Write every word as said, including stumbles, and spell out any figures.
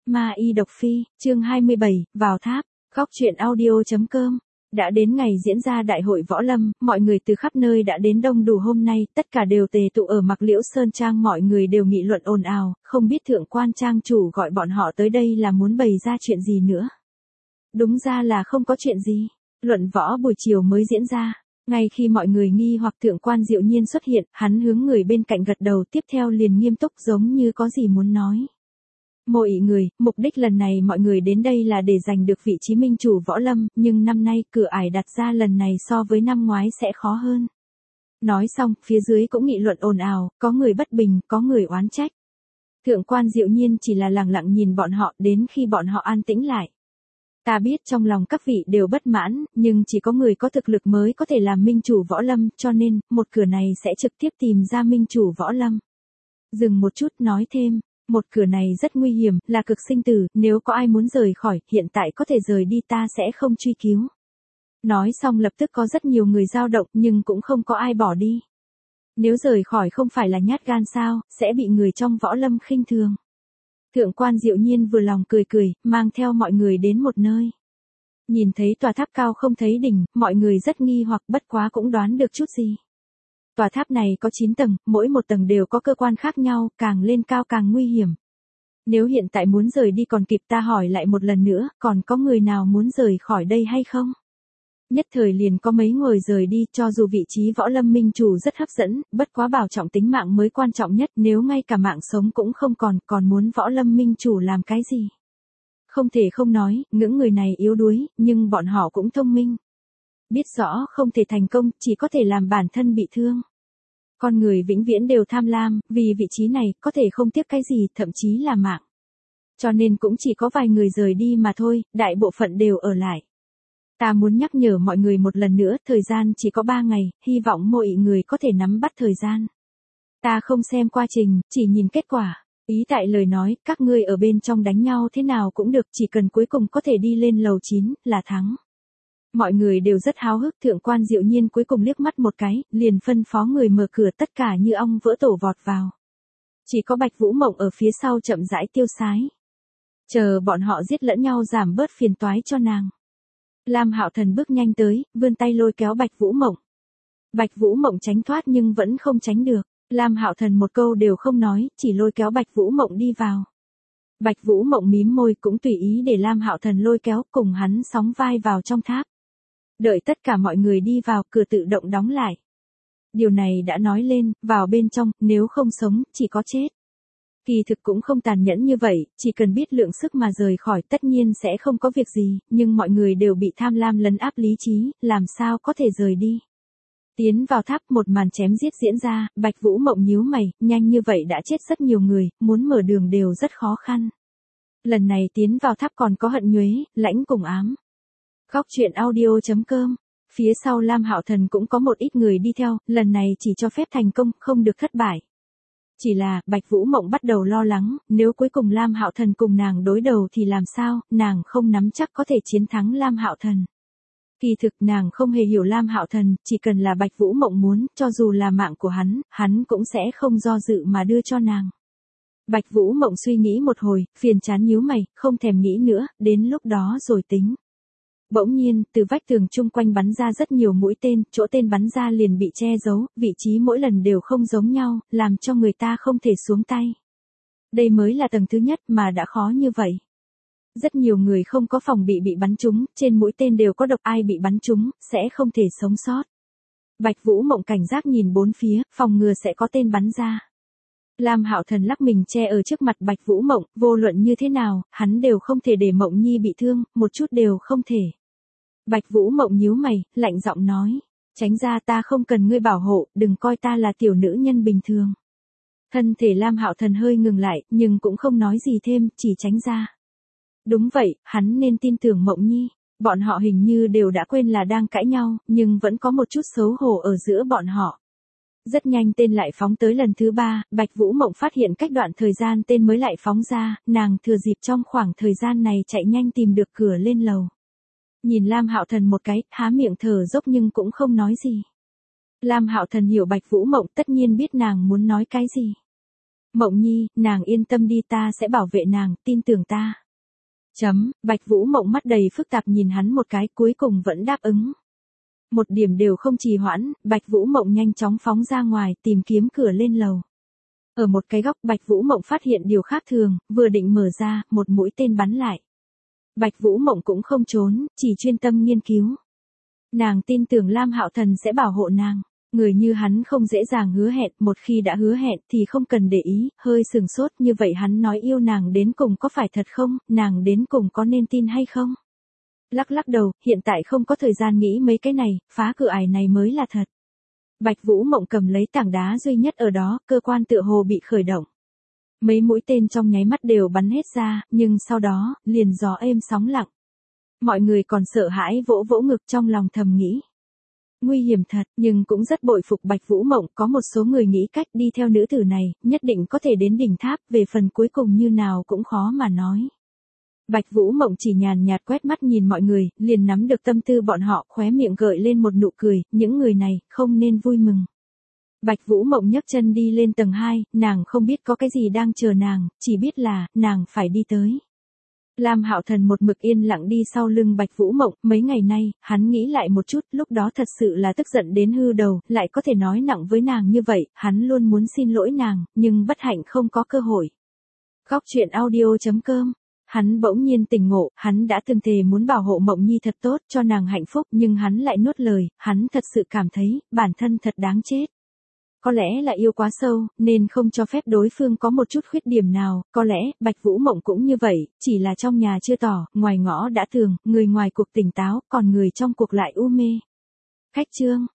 Ma Y Độc Phi, chương hai mươi bảy, vào tháp, góc truyện audio.com. Đã đến ngày diễn ra đại hội võ lâm, mọi người từ khắp nơi đã đến đông đủ hôm nay, tất cả đều tề tụ ở Mạc Liễu Sơn Trang, mọi người đều nghị luận ồn ào, không biết thượng quan trang chủ gọi bọn họ tới đây là muốn bày ra chuyện gì nữa. Đúng ra là không có chuyện gì, luận võ buổi chiều mới diễn ra. Ngay khi mọi người nghi hoặc thượng quan Diệu Nhiên xuất hiện, hắn hướng người bên cạnh gật đầu, tiếp theo liền nghiêm túc giống như có gì muốn nói. Mọi người, mục đích lần này mọi người đến đây là để giành được vị trí minh chủ võ lâm, nhưng năm nay cửa ải đặt ra lần này so với năm ngoái sẽ khó hơn. Nói xong, phía dưới cũng nghị luận ồn ào, có người bất bình, có người oán trách. Thượng quan Diệu Nhiên chỉ là lặng lặng nhìn bọn họ đến khi bọn họ an tĩnh lại. Ta biết trong lòng các vị đều bất mãn, nhưng chỉ có người có thực lực mới có thể làm minh chủ võ lâm, cho nên, một cửa này sẽ trực tiếp tìm ra minh chủ võ lâm. Dừng một chút nói thêm, một cửa này rất nguy hiểm, là cực sinh tử, nếu có ai muốn rời khỏi, hiện tại có thể rời đi, ta sẽ không truy cứu. Nói xong lập tức có rất nhiều người dao động, nhưng cũng không có ai bỏ đi. Nếu rời khỏi không phải là nhát gan sao, sẽ bị người trong võ lâm khinh thường. Thượng quan Diệu Nhiên vừa lòng cười cười, mang theo mọi người đến một nơi. Nhìn thấy tòa tháp cao không thấy đỉnh, mọi người rất nghi hoặc, bất quá cũng đoán được chút gì. Tòa tháp này có chín tầng, mỗi một tầng đều có cơ quan khác nhau, càng lên cao càng nguy hiểm. Nếu hiện tại muốn rời đi còn kịp, ta hỏi lại một lần nữa, còn có người nào muốn rời khỏi đây hay không? Nhất thời liền có mấy người rời đi, cho dù vị trí võ lâm minh chủ rất hấp dẫn, bất quá bảo trọng tính mạng mới quan trọng nhất, nếu ngay cả mạng sống cũng không còn, còn muốn võ lâm minh chủ làm cái gì? Không thể không nói, những người này yếu đuối, nhưng bọn họ cũng thông minh. Biết rõ không thể thành công, chỉ có thể làm bản thân bị thương. Con người vĩnh viễn đều tham lam, vì vị trí này, có thể không tiếc cái gì, thậm chí là mạng. Cho nên cũng chỉ có vài người rời đi mà thôi, đại bộ phận đều ở lại. Ta muốn nhắc nhở mọi người một lần nữa, thời gian chỉ có ba ngày, hy vọng mọi người có thể nắm bắt thời gian. Ta không xem quá trình, chỉ nhìn kết quả. Ý tại lời nói, các ngươi ở bên trong đánh nhau thế nào cũng được, chỉ cần cuối cùng có thể đi lên lầu chín, là thắng. Mọi người đều rất háo hức, thượng quan Diệu Nhiên cuối cùng liếc mắt một cái, liền phân phó người mở cửa, tất cả như ong vỡ tổ vọt vào. Chỉ có Bạch Vũ Mộng ở phía sau chậm rãi tiêu sái. Chờ bọn họ giết lẫn nhau giảm bớt phiền toái cho nàng. Lam Hạo Thần bước nhanh tới, vươn tay lôi kéo Bạch Vũ Mộng. Bạch Vũ Mộng tránh thoát nhưng vẫn không tránh được. Lam Hạo Thần một câu đều không nói, chỉ lôi kéo Bạch Vũ Mộng đi vào. Bạch Vũ Mộng mím môi cũng tùy ý để Lam Hạo Thần lôi kéo, cùng hắn sóng vai vào trong tháp. Đợi tất cả mọi người đi vào, cửa tự động đóng lại. Điều này đã nói lên, vào bên trong, nếu không sống, chỉ có chết. Kỳ thực cũng không tàn nhẫn như vậy, chỉ cần biết lượng sức mà rời khỏi tất nhiên sẽ không có việc gì, nhưng mọi người đều bị tham lam lấn áp lý trí, làm sao có thể rời đi. Tiến vào tháp, một màn chém giết diễn ra, Bạch Vũ Mộng nhíu mày, nhanh như vậy đã chết rất nhiều người, muốn mở đường đều rất khó khăn. Lần này tiến vào tháp còn có Hận Nhuế, Lãnh cùng Ám. Góc truyện audio.com. Phía sau Lam Hạo Thần cũng có một ít người đi theo, lần này chỉ cho phép thành công, không được thất bại. Chỉ là, Bạch Vũ Mộng bắt đầu lo lắng, nếu cuối cùng Lam Hạo Thần cùng nàng đối đầu thì làm sao, nàng không nắm chắc có thể chiến thắng Lam Hạo Thần. Kỳ thực nàng không hề hiểu Lam Hạo Thần, chỉ cần là Bạch Vũ Mộng muốn, cho dù là mạng của hắn, hắn cũng sẽ không do dự mà đưa cho nàng. Bạch Vũ Mộng suy nghĩ một hồi, phiền chán nhíu mày, không thèm nghĩ nữa, đến lúc đó rồi tính. Bỗng nhiên, từ vách tường chung quanh bắn ra rất nhiều mũi tên, chỗ tên bắn ra liền bị che giấu, vị trí mỗi lần đều không giống nhau, làm cho người ta không thể xuống tay. Đây mới là tầng thứ nhất mà đã khó như vậy. Rất nhiều người không có phòng bị bị bắn trúng, trên mũi tên đều có độc, ai bị bắn trúng, sẽ không thể sống sót. Bạch Vũ Mộng cảnh giác nhìn bốn phía, phòng ngừa sẽ có tên bắn ra. Lam Hạo Thần lắc mình che ở trước mặt Bạch Vũ Mộng, vô luận như thế nào, hắn đều không thể để Mộng Nhi bị thương, một chút đều không thể. Bạch Vũ Mộng nhíu mày, lạnh giọng nói, tránh ra, ta không cần ngươi bảo hộ, đừng coi ta là tiểu nữ nhân bình thường. Thân thể Lam Hạo Thần hơi ngừng lại, nhưng cũng không nói gì thêm, chỉ tránh ra. Đúng vậy, hắn nên tin tưởng Mộng Nhi, bọn họ hình như đều đã quên là đang cãi nhau, nhưng vẫn có một chút xấu hổ ở giữa bọn họ. Rất nhanh tên lại phóng tới lần thứ ba, Bạch Vũ Mộng phát hiện cách đoạn thời gian tên mới lại phóng ra, nàng thừa dịp trong khoảng thời gian này chạy nhanh tìm được cửa lên lầu. Nhìn Lam Hạo Thần một cái, há miệng thở dốc nhưng cũng không nói gì. Lam Hạo Thần hiểu Bạch Vũ Mộng, tất nhiên biết nàng muốn nói cái gì. Mộng Nhi, nàng yên tâm đi, ta sẽ bảo vệ nàng, tin tưởng ta. Chấm, Bạch Vũ Mộng mắt đầy phức tạp nhìn hắn một cái, cuối cùng vẫn đáp ứng. Một điểm đều không trì hoãn, Bạch Vũ Mộng nhanh chóng phóng ra ngoài, tìm kiếm cửa lên lầu. Ở một cái góc, Bạch Vũ Mộng phát hiện điều khác thường, vừa định mở ra, một mũi tên bắn lại. Bạch Vũ Mộng cũng không trốn, chỉ chuyên tâm nghiên cứu. Nàng tin tưởng Lam Hạo Thần sẽ bảo hộ nàng. Người như hắn không dễ dàng hứa hẹn, một khi đã hứa hẹn thì không cần để ý, hơi sừng sốt, như vậy hắn nói yêu nàng đến cùng có phải thật không, nàng đến cùng có nên tin hay không? Lắc lắc đầu, hiện tại không có thời gian nghĩ mấy cái này, phá cửa ải này mới là thật. Bạch Vũ Mộng cầm lấy tảng đá duy nhất ở đó, cơ quan tựa hồ bị khởi động. Mấy mũi tên trong nháy mắt đều bắn hết ra, nhưng sau đó, liền gió êm sóng lặng. Mọi người còn sợ hãi vỗ vỗ ngực trong lòng thầm nghĩ. Nguy hiểm thật, nhưng cũng rất bội phục Bạch Vũ Mộng, có một số người nghĩ cách đi theo nữ tử này, nhất định có thể đến đỉnh tháp, về phần cuối cùng như nào cũng khó mà nói. Bạch Vũ Mộng chỉ nhàn nhạt quét mắt nhìn mọi người, liền nắm được tâm tư bọn họ, khóe miệng gợi lên một nụ cười, những người này, không nên vui mừng. Bạch Vũ Mộng nhấc chân đi lên tầng hai, nàng không biết có cái gì đang chờ nàng, chỉ biết là, nàng phải đi tới. Lam Hạo Thần một mực yên lặng đi sau lưng Bạch Vũ Mộng, mấy ngày nay, hắn nghĩ lại một chút, lúc đó thật sự là tức giận đến hư đầu, lại có thể nói nặng với nàng như vậy, hắn luôn muốn xin lỗi nàng, nhưng bất hạnh không có cơ hội. Góc truyện audio chấm com. Hắn bỗng nhiên tỉnh ngộ, hắn đã từng thề muốn bảo hộ Mộng Nhi thật tốt, cho nàng hạnh phúc, nhưng hắn lại nuốt lời, hắn thật sự cảm thấy, bản thân thật đáng chết. Có lẽ là yêu quá sâu, nên không cho phép đối phương có một chút khuyết điểm nào, có lẽ, Bạch Vũ Mộng cũng như vậy, chỉ là trong nhà chưa tỏ, ngoài ngõ đã tường, người ngoài cuộc tỉnh táo, còn người trong cuộc lại u mê. Khách chương.